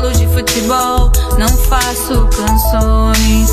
falo de futebol, não faço canções.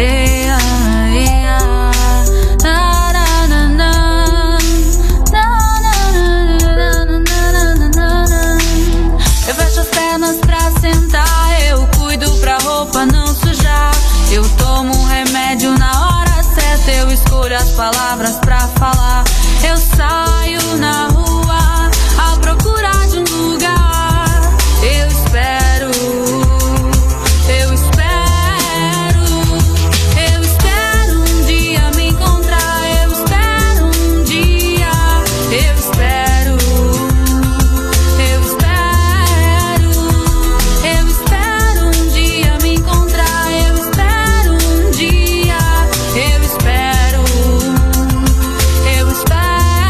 Eu fecho as pernas pra sentar, eu cuido pra roupa não sujar. Eu tomo um remédio na hora certa, eu escolho as palavras pra falar. Eu saio na rua à procura de um lugar. Eu espero, eu espero, eu espero um dia me encontrar. Eu espero um dia, eu espero, eu espero, eu espero um dia me encontrar. Eu espero um dia, eu espero, eu espero.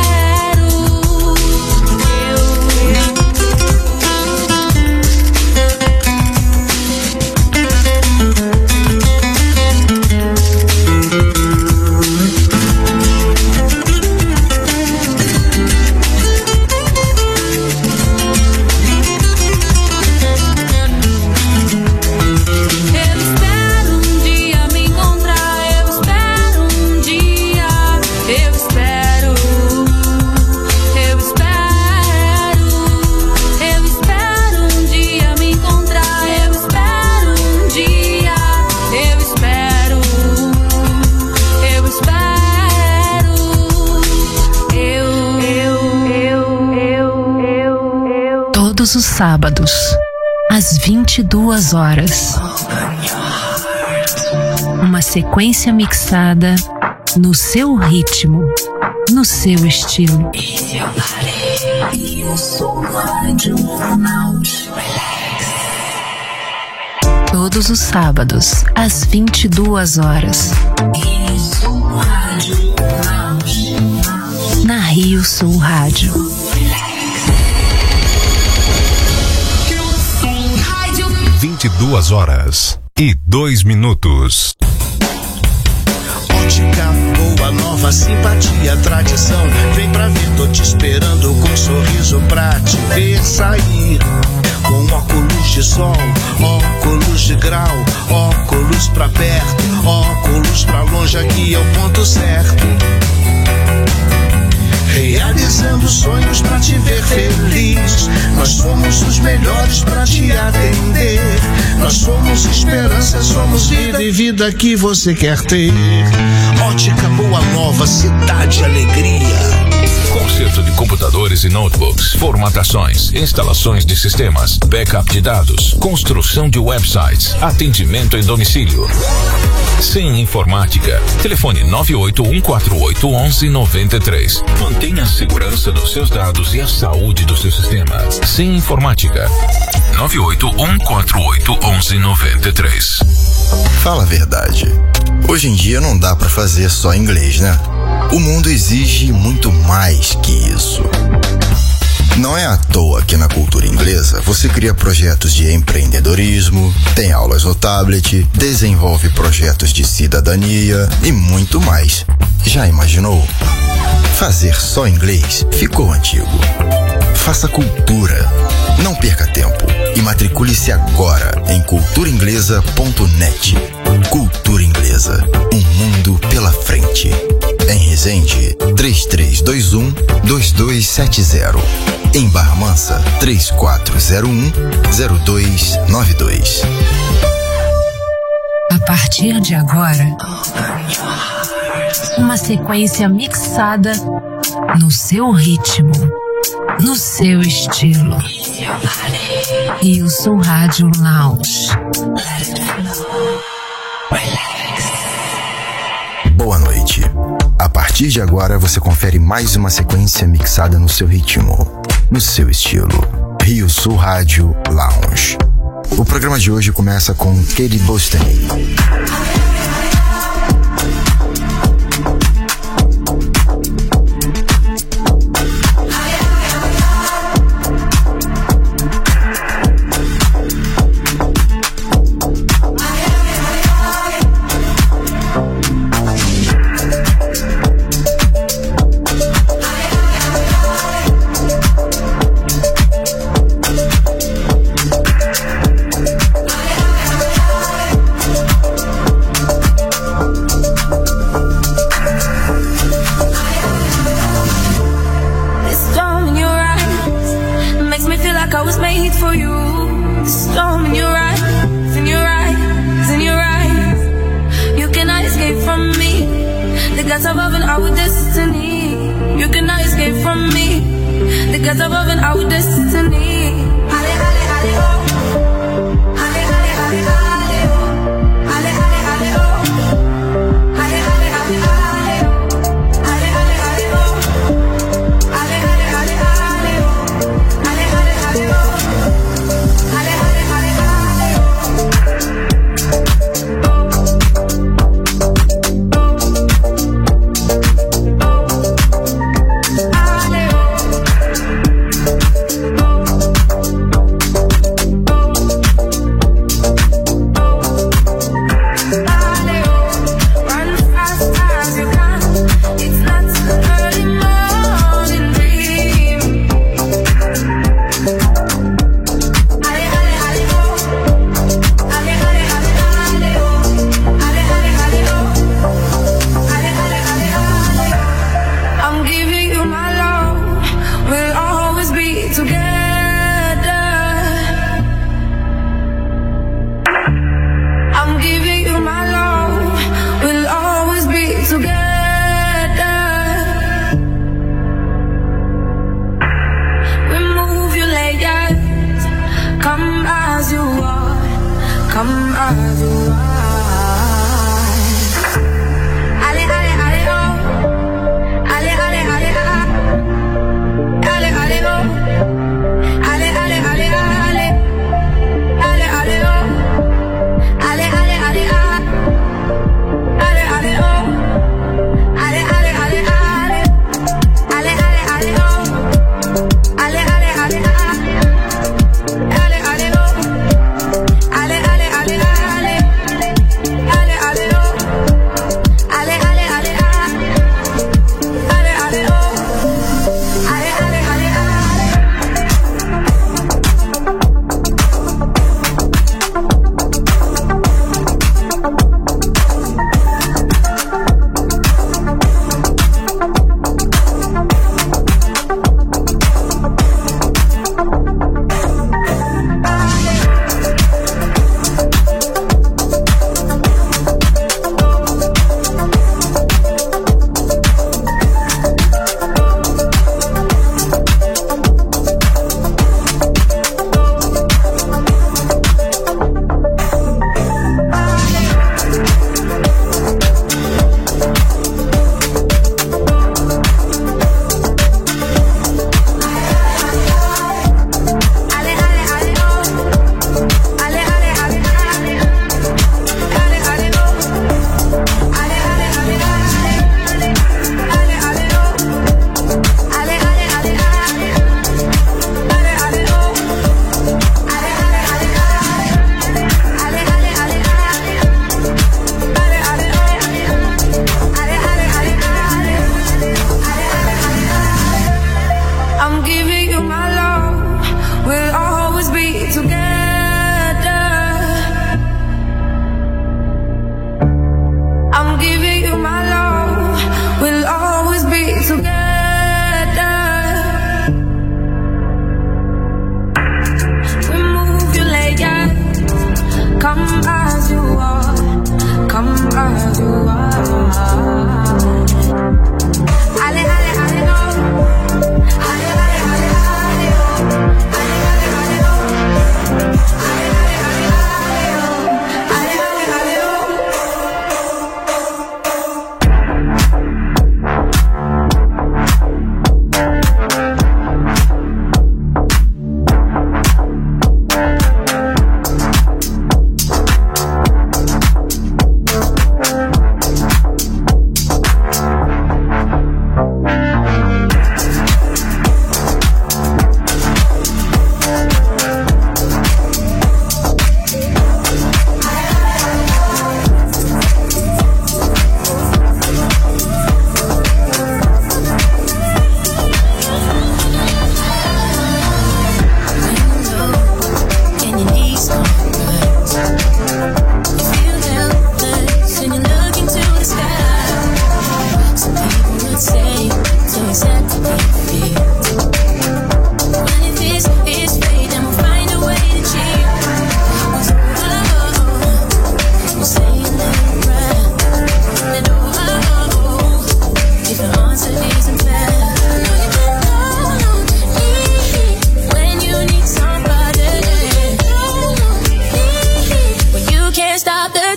Todos os sábados, às 22 horas. Uma sequência mixada no seu ritmo, no seu estilo. Todos os sábados, às 22 horas. Na Rio Sul Rádio. 22 horas e 2 minutos. Ótica boa, nova simpatia, tradição. Vem pra ver, tô te esperando com um sorriso pra te ver sair. Com óculos de sol, óculos de grau, óculos pra perto, óculos pra longe, aqui é o ponto certo. Realizando sonhos pra te ver feliz. Nós somos os melhores pra te atender. Nós somos esperança, somos vida e vida que você quer ter. Ótica Boa Nova, cidade alegria. Conserto de computadores e notebooks, formatações, instalações de sistemas, backup de dados, construção de websites, atendimento em domicílio. Sem informática. Telefone 981481193. Mantenha a segurança dos seus dados e a saúde do seu sistema. Sem informática. 981481193. Fala a verdade. Hoje em dia não dá pra fazer só inglês, né? O mundo exige muito mais que isso. Não é à toa que na cultura inglesa você cria projetos de empreendedorismo, tem aulas no tablet, desenvolve projetos de cidadania e muito mais. Já imaginou? Fazer só inglês ficou antigo. Faça cultura. Não perca tempo e matricule-se agora em culturainglesa.net. Cultura Inglesa, um mundo pela frente. Em Resende, 3321-2270. Em Barra Mansa, 3401-0292. A partir de agora, uma sequência mixada no seu ritmo, no seu estilo. Rio Sul Rádio Lounge. Boa noite. A partir de agora você confere mais uma sequência mixada no seu ritmo, no seu estilo. Rio Sul Rádio Lounge. O programa de hoje começa com Katie Bostany. for you. The storm in your eyes, in your eyes, in your eyes. You cannot escape from me. The gods above and our destiny. You cannot escape from me. The gods above and our destiny. Ale, ale, ale, oh. Ale, ale, ale, ale, oh. Ale, ale, ale, oh. Ale, ale, ale, ale, oh. Ale, ale, ale, oh. Ale, ale, ale, ale, oh. Ale, ale, ale, oh. Ale, ale, ale, ale, ale, ale, ale, ale.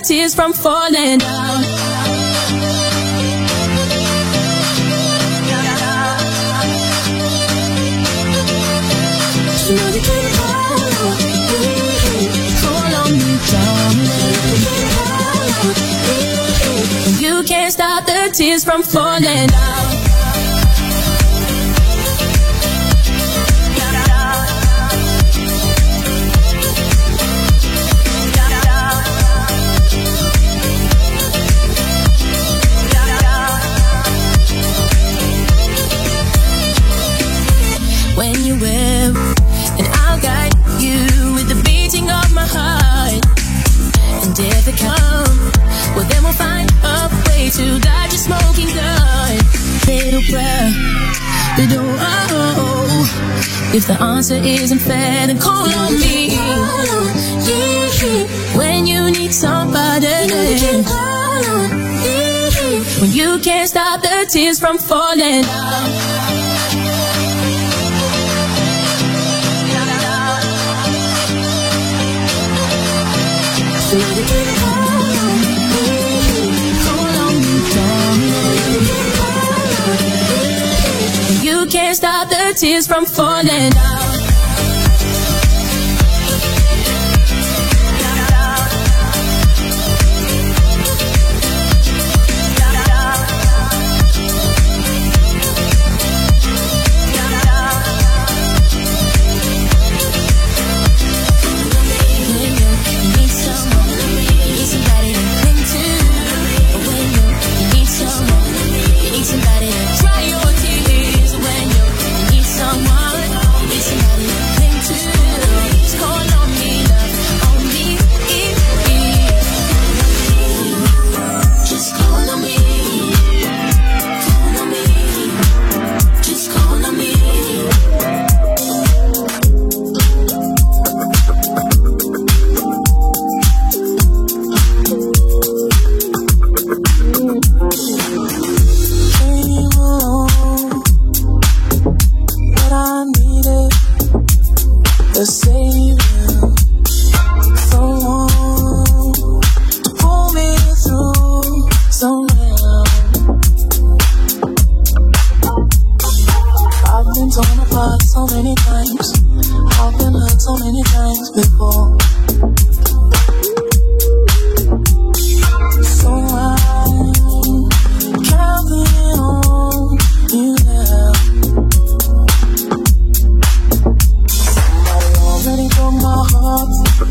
tears from falling down. You know you can call on me, darling. You can't stop the tears from falling down. When you will, and I'll guide you with the beating of my heart. And if it comes, well then we'll find a way to dodge a smoking gun. Little prayer, little oh. If the answer isn't fair, then call on me. When you need somebody, when you can't stop the tears from falling down. You can't stop the tears from falling down. Somebody to dry your tears when you need someone. Need somebody to cling to. Just call on me, love, on me. Just call on me. Call on me. Just call on me. The savior, someone to pull me through somehow. I've been torn apart so many times. I've been hurt so many times before. So I'm counting on you now. Already broke my heart.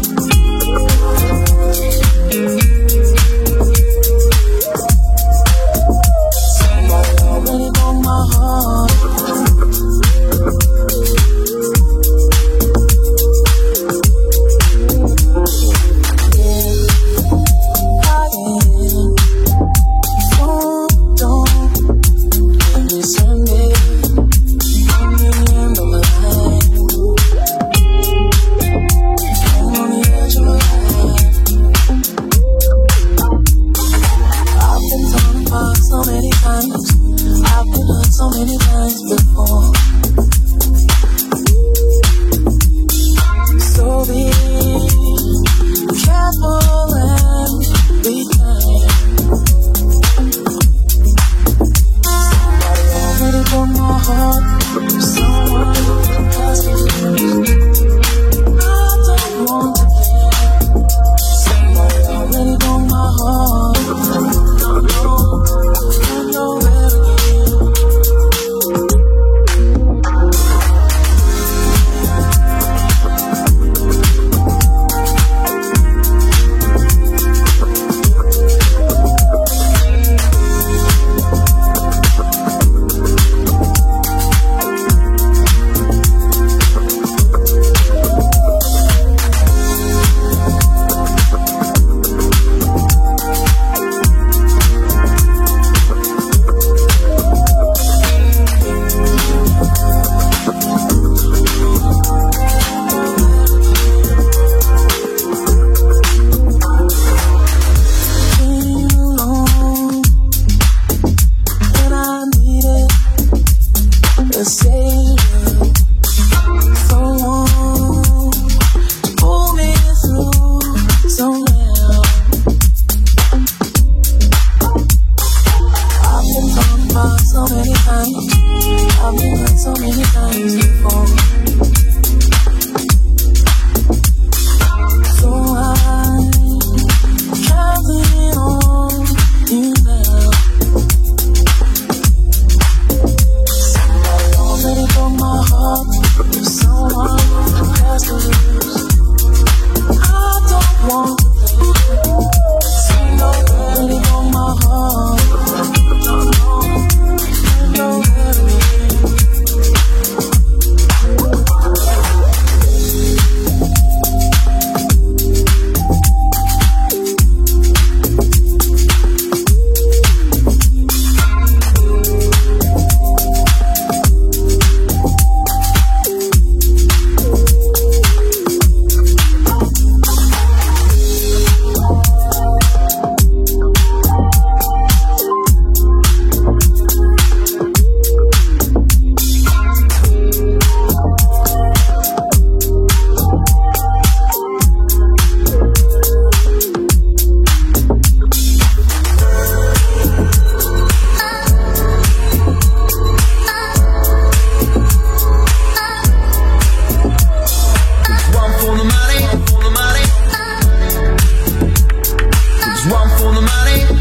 Somebody already broke my heart. Yeah, I am. So don't give me Sunday. I'm the end of my life. On the edge of my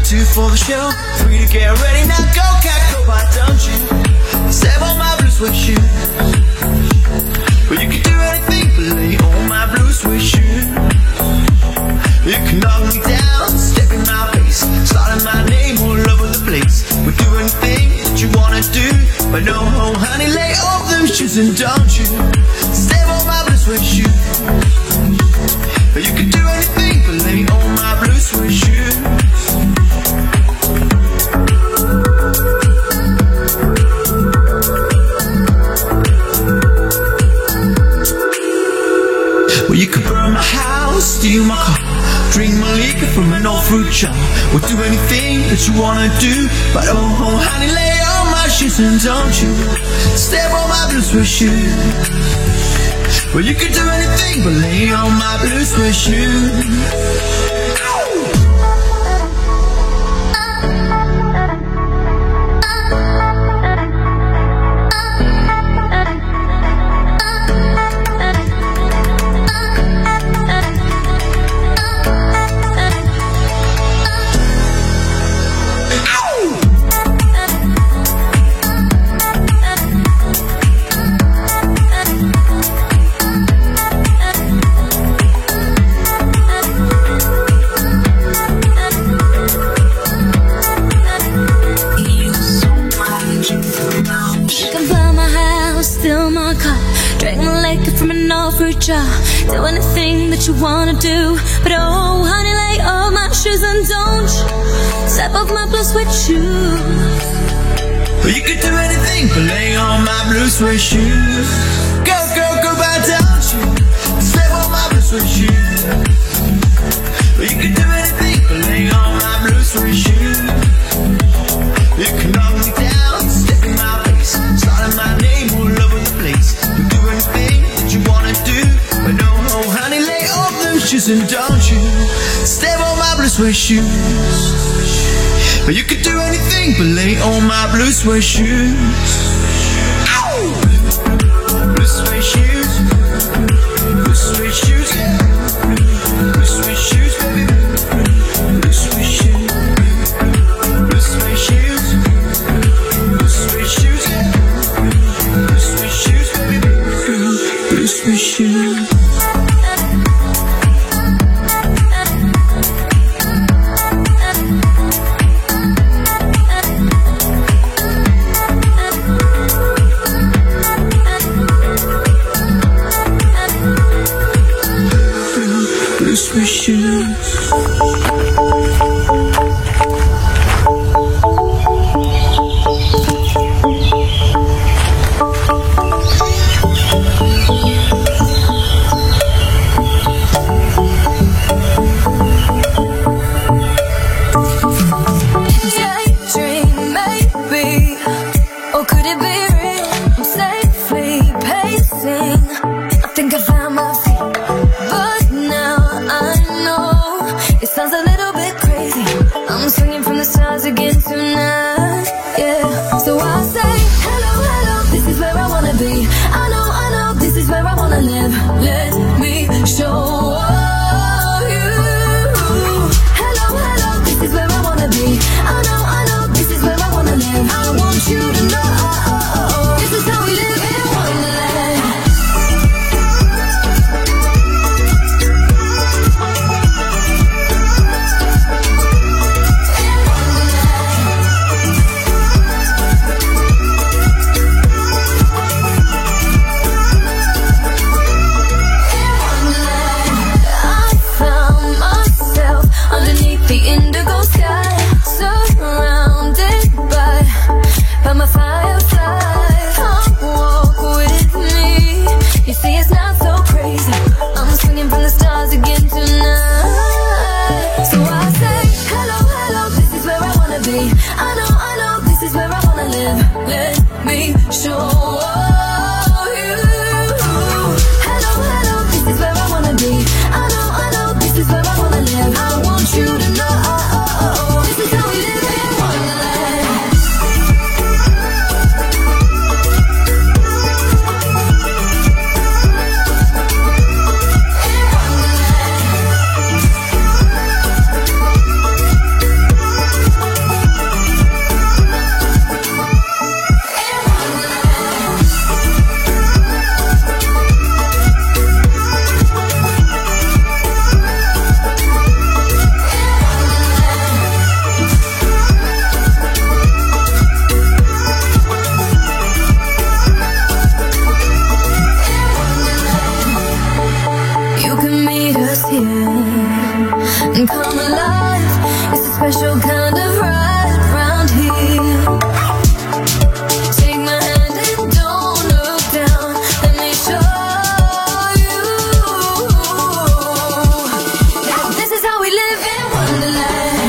2 for the show. 3 to get ready, now go, cat, go, why don't you step on my blue suede shoe? Well, you can do anything but lay on my blue suede shoe. You can knock me down, step in my face, starting my name all over the place. We'll do anything that you wanna do, but no, oh honey, lay off those shoes and don't you step on my blue suede shoe. You can do anything but lay on my blue suede shoe. Well, you can burn my house, steal my car, drink my liquor from an old fruit jar. We'll do anything that you wanna do, but oh honey, lay on my shoes and don't you step on my blue suede shoe. Well, you can do anything but lay on my blue suede shoe. Do anything that you wanna do, but oh honey, lay off my shoes and don't you step off my blue suede shoe. Well, you can do anything but lay on my blue suede shoe. Go, go, go, why don't you step on my blue suede shoe. Well, you can do anything but lay on my blue suede shoe. You can knock me down, step in my face, starting my name all over the place. We'll do anything that you wanna do, but no, oh honey, lay off those shoes and don't you step on my blue suede shoes. But you can do anything but lay on my blue suede shoes. Blue suede shoes, blue suede shoes, blue suede shoes, baby, blue suede shoes, blue suede shoes, blue suede shoes, blue suede shoes, baby, blue suede shoes. Blue shoes. Sounds a little bit crazy. here and come alive. It's a special kind of ride round here. Take my hand and don't look down. Let me show you. This is how we live in Wonderland.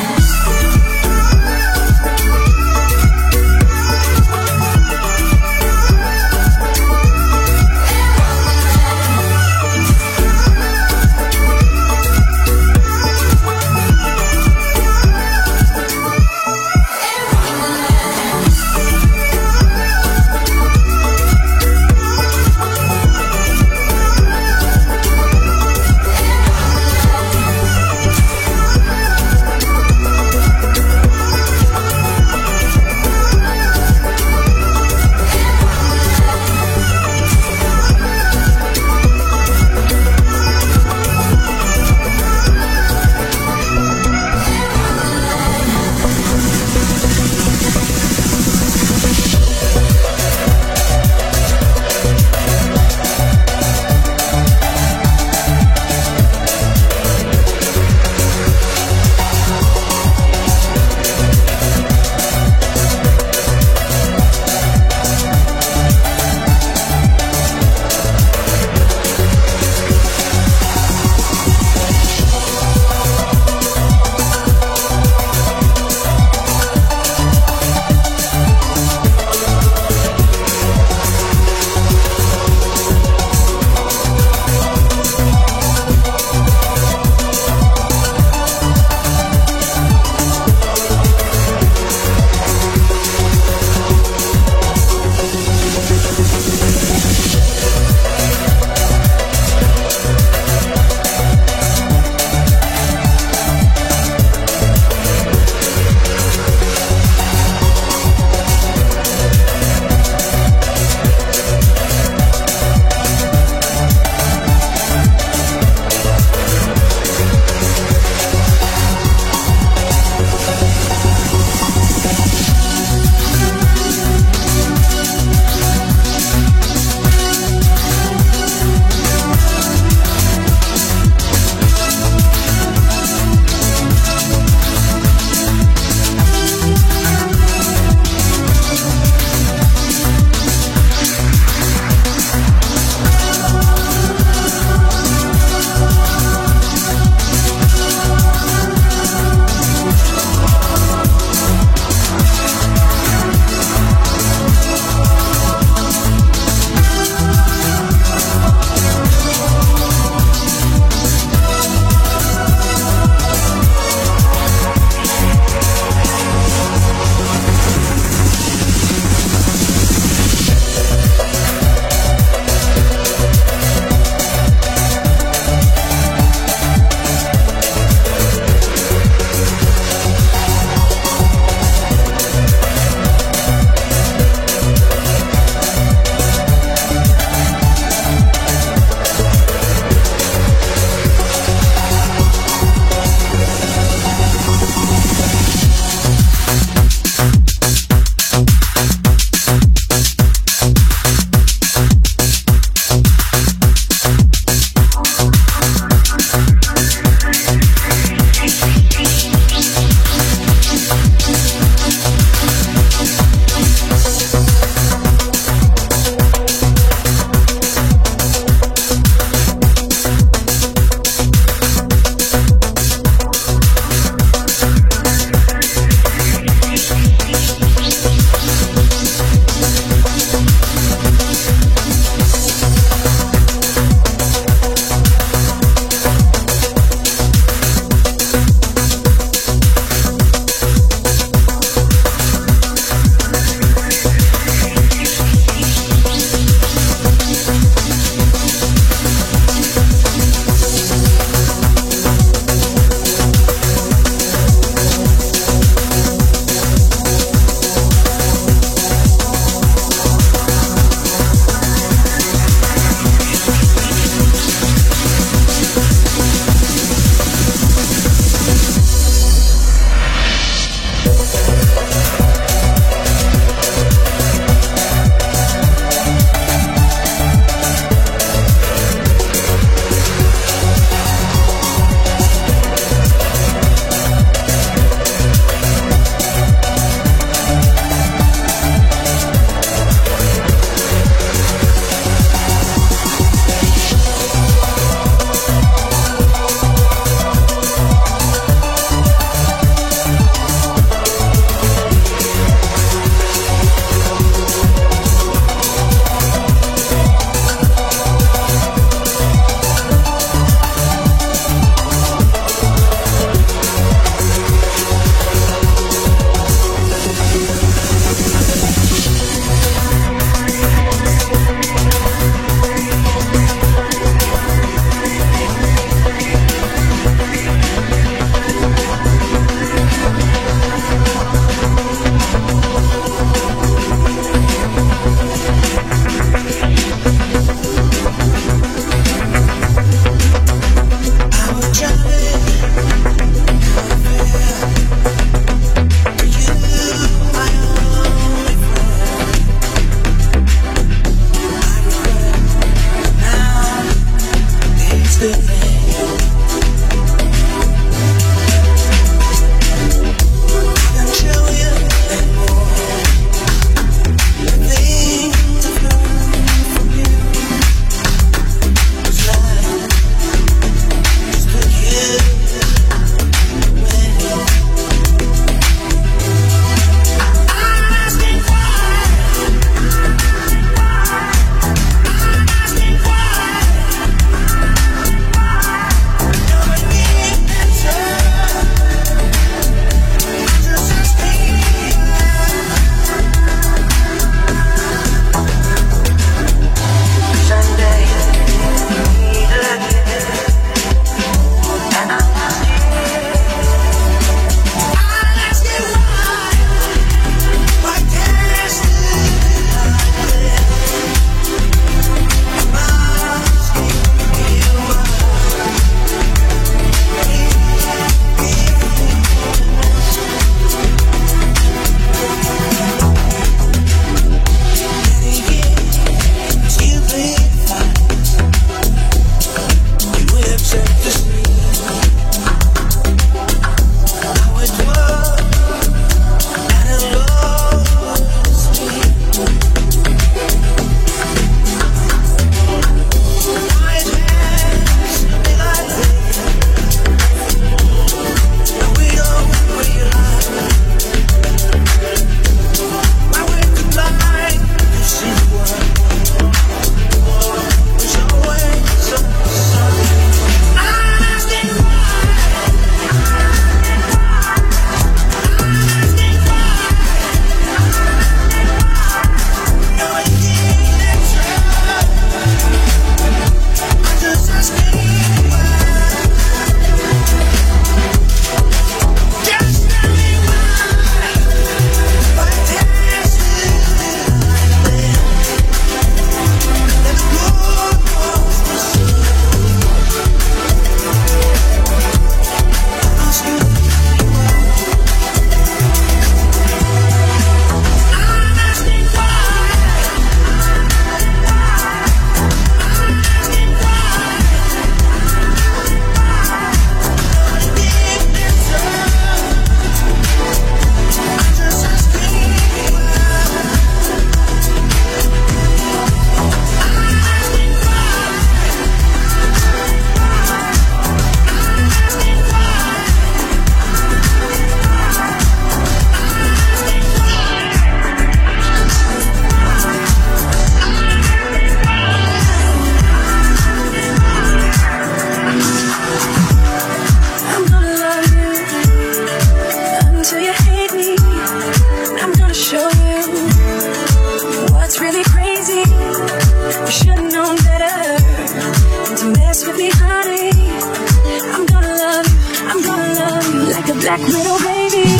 black widow, baby.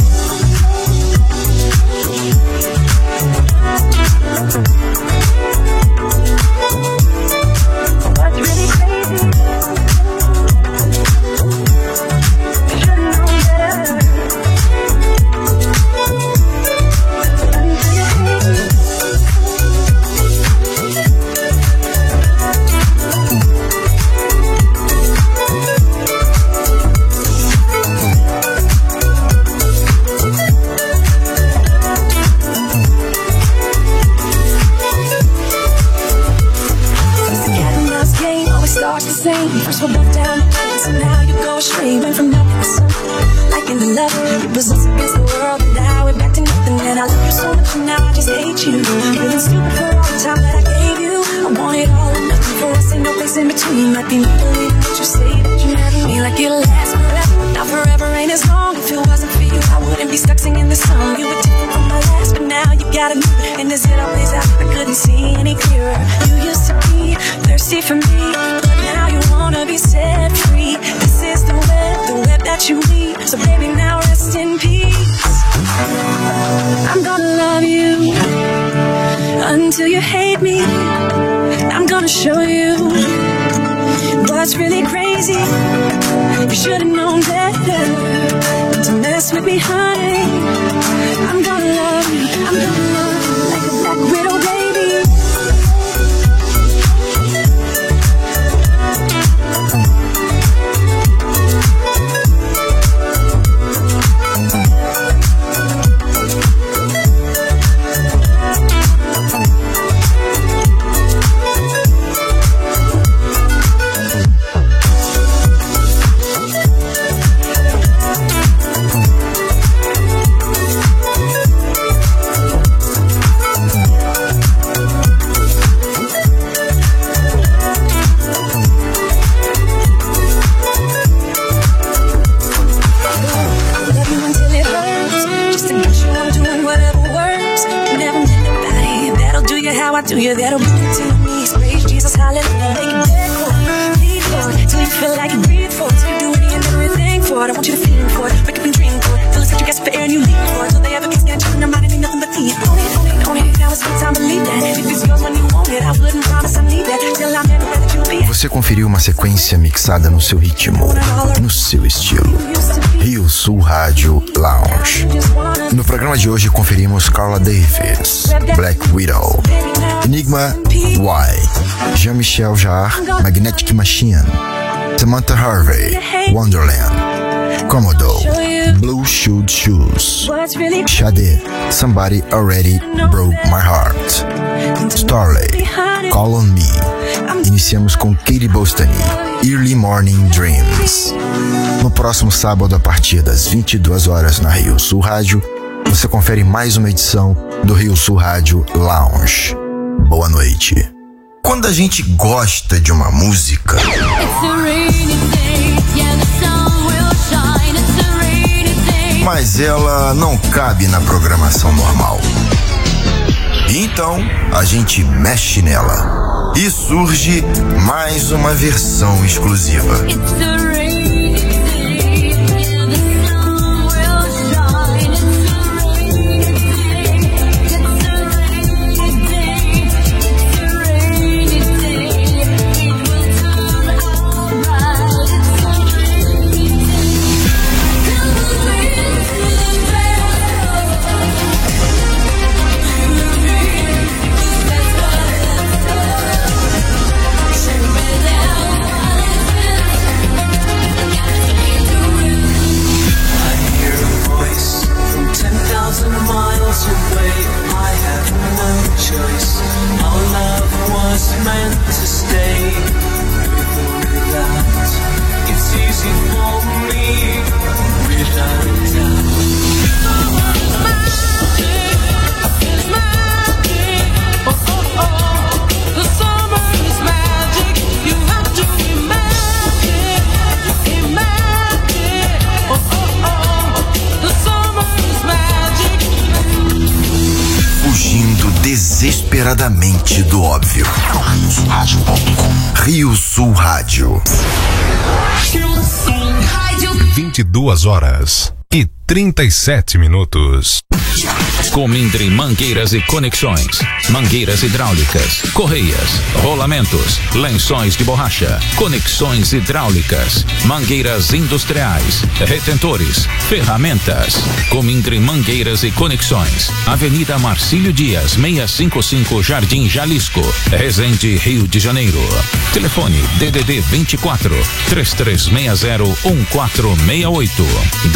What's really crazy? You should've known better. First we're both down, and somehow you go astray. Went from nothing to something, like in the love. It was us against the world, and now we're back to nothing. And I love you so much, and now I just hate you. Feeling stupid for all the time that I gave you. I want it all or nothing for us, ain't no place in between. Might be me believing what you say, that you never mean like it'll last forever. Now forever ain't as long. If it wasn't for you, I wouldn't be stuck singing this song. You were different from my last, but now you got a new. And as it all plays out, I couldn't see any clearer. You used to be thirsty for me, but now you wanna be set free. This is the web that you weave. So baby, now rest in peace. I'm gonna love you until you hate me. I'm gonna show you what's really crazy. You should've known better to mess with me, honey. I'm gonna love you, I'm gonna love you like a black widow, baby. Do you that'll bring you to your knees? Praise Jesus, hallelujah, make it dead for it, bleed for it, till you feel like you breathe for it, till you do any and everything for it. I want you to feel for it, wake up and dream for it, till it's got you gasp for air and you leap for it, till they ever get scared, you in mind ain't nothing but the own it. Now it's good time to believe that. If it's yours when you want it, I wouldn't promise I need that. Till I'm everywhere that you'll be. Você conferiu uma sequência mixada no seu ritmo, no seu estilo. Rio Sul Rádio Lounge. No programa de hoje conferimos Carla Davis, Black Widow, Enigma, Why, Jean-Michel Jarre, Magnetic Machine, Samantha Harvey, Wonderland, Komodo, Blue Shoed Shoes, Sade, Somebody Already Broke My Heart, Starley, Call on Me. Iniciamos com Katie Bostany, Early Morning Dreams. No próximo sábado, a partir das 22 horas na Rio Sul Rádio, você confere mais uma edição do Rio Sul Rádio Lounge. Boa noite. Quando a gente gosta de uma música, mas ela não cabe na programação normal. Então, a gente mexe nela e surge mais uma versão exclusiva. Desesperadamente do óbvio. Rio Sul Rádio. 22 horas e 37 minutos. Comindre Mangueiras e Conexões, mangueiras hidráulicas, correias, rolamentos, lençóis de borracha, conexões hidráulicas, mangueiras industriais, retentores, ferramentas. Comindre Mangueiras e Conexões, Avenida Marcílio Dias, 655 Jardim Jalisco, Resende, Rio de Janeiro. Telefone DDD 24 3360 1468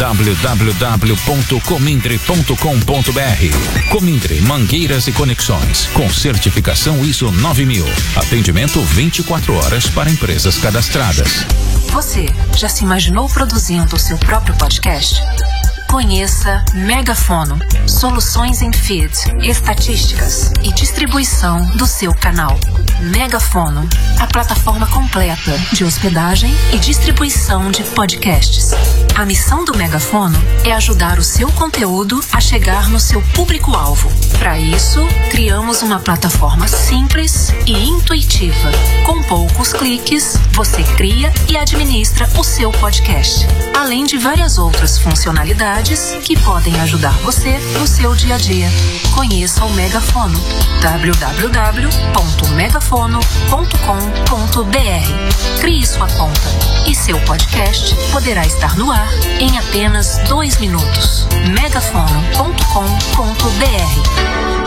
www.comindre.com.br. Comindre Mangueiras e Conexões, com certificação ISO 9000. Atendimento 24 horas para empresas cadastradas. Você já se imaginou produzindo o seu próprio podcast? Conheça Megafono, soluções em feed, estatísticas e distribuição do seu canal. Megafono, a plataforma completa de hospedagem e distribuição de podcasts. A missão do Megafono é ajudar o seu conteúdo a chegar no seu público-alvo. Para isso, criamos uma plataforma simples e intuitiva. Com poucos cliques, você cria e administra o seu podcast, além de várias outras funcionalidades que podem ajudar você no seu dia a dia. Conheça o Megafono, www.megafono.com.br. Crie sua conta e seu podcast poderá estar no ar em apenas 2 minutos. megafono.com.br.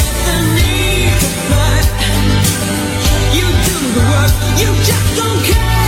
You just don't care.